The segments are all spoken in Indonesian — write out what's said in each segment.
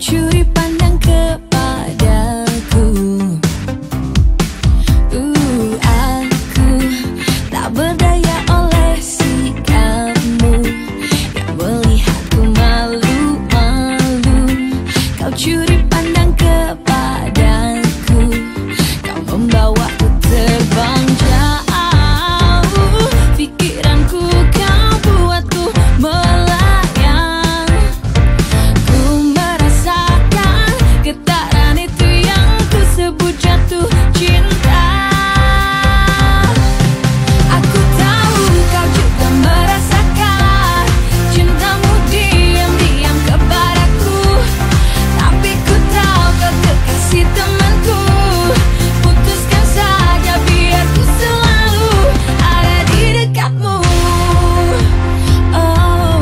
curi pandang kepadaku. Aku tak berdaya oleh sikapmu yang melihatku malu-malu. Kau curi pandang kepadaku, kau membawaku terbang jauh. Pikiranku kau buatku melayang. Ku merasakan getaran itu yang ku sebut jatuh cinta. Aku tahu kau juga merasakan cintamu diam-diam kepadaku. Tapi ku tahu kau kekasih temanku. Putuskan saja biar ku selalu ada di dekatmu. Oh,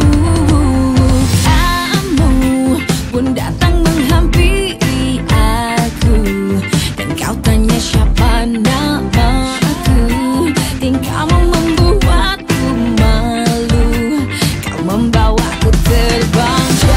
kamu pun datang menghampiri aku, dan kau tanya siapa namaku. Tingkahmu membuatku malu, kau membawaku terbang jauh.